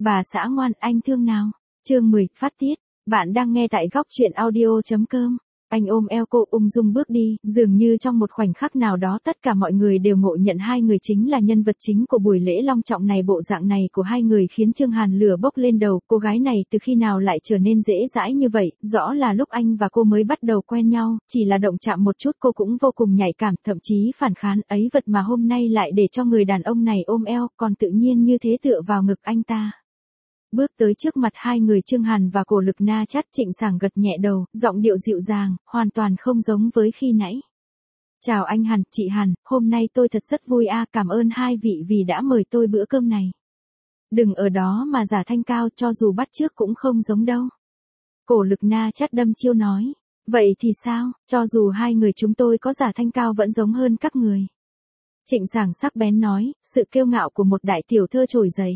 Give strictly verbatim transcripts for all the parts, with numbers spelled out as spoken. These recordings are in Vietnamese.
Bà xã ngoan, anh thương nào. Chương mười, phát tiết. Bạn đang nghe tại góc truyện audio.com. Anh ôm eo cô ung dung bước đi, dường như trong một khoảnh khắc nào đó tất cả mọi người đều ngộ nhận hai người chính là nhân vật chính của buổi lễ long trọng này. Bộ dạng này của hai người khiến Chương Hàn lửa bốc lên đầu, cô gái này từ khi nào lại trở nên dễ dãi như vậy, rõ là lúc anh và cô mới bắt đầu quen nhau, chỉ là động chạm một chút cô cũng vô cùng nhạy cảm, thậm chí phản kháng, ấy vật mà hôm nay lại để cho người đàn ông này ôm eo, còn tự nhiên như thế tựa vào ngực anh ta. Bước tới trước mặt hai người Chương Hàn và Cổ Lực Na Chát, Trịnh Sảng gật nhẹ đầu, giọng điệu dịu dàng, hoàn toàn không giống với khi nãy. Chào anh Hàn, chị Hàn, hôm nay tôi thật rất vui a, cảm ơn hai vị vì đã mời tôi bữa cơm này. Đừng ở đó mà giả thanh cao, cho dù bắt chước cũng không giống đâu. Cổ Lực Na Chát đâm chiêu nói, vậy thì sao, cho dù hai người chúng tôi có giả thanh cao vẫn giống hơn các người. Trịnh Sảng sắc bén nói, sự kiêu ngạo của một đại tiểu thơ trồi dậy.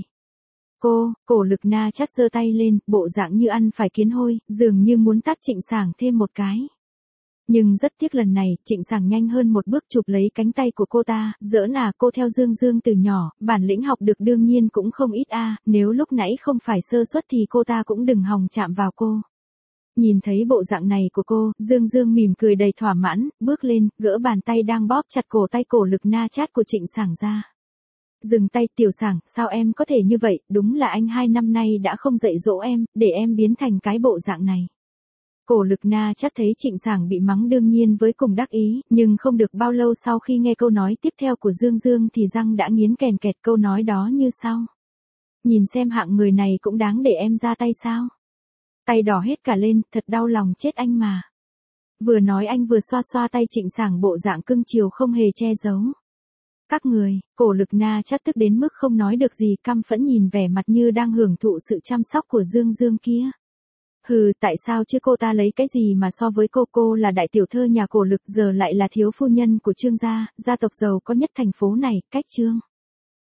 Cô, Cổ Lực Na Chát giơ tay lên, bộ dạng như ăn phải kiến hôi, dường như muốn tát Trịnh Sảng thêm một cái. Nhưng rất tiếc lần này, Trịnh Sảng nhanh hơn một bước chụp lấy cánh tay của cô ta, giỡn à, cô theo Dương Dương từ nhỏ, bản lĩnh học được đương nhiên cũng không ít a, nếu lúc nãy không phải sơ suất thì cô ta cũng đừng hòng chạm vào cô. Nhìn thấy bộ dạng này của cô, Dương Dương mỉm cười đầy thỏa mãn, bước lên, gỡ bàn tay đang bóp chặt cổ tay Cổ Lực Na Chát của Trịnh Sảng ra. Dừng tay, Tiểu Sảng, sao em có thể như vậy, đúng là anh hai năm nay đã không dạy dỗ em, để em biến thành cái bộ dạng này. Cổ Lực Na Chát thấy Trịnh Sảng bị mắng đương nhiên với cùng đắc ý, nhưng không được bao lâu sau khi nghe câu nói tiếp theo của Dương Dương thì răng đã nghiến kèn kẹt, câu nói đó như sau. Nhìn xem hạng người này cũng đáng để em ra tay sao. Tay đỏ hết cả lên, thật đau lòng chết anh mà. Vừa nói anh vừa xoa xoa tay Trịnh Sảng, bộ dạng cưng chiều không hề che giấu. Các người, Cổ Lực Na Chát tức đến mức không nói được gì, căm phẫn nhìn vẻ mặt như đang hưởng thụ sự chăm sóc của Dương Dương kia. Hừ, tại sao chứ cô ta lấy cái gì mà so với cô, cô là đại tiểu thơ nhà Cổ Lực, giờ lại là thiếu phu nhân của Trương gia, gia tộc giàu có nhất thành phố này, cách Trương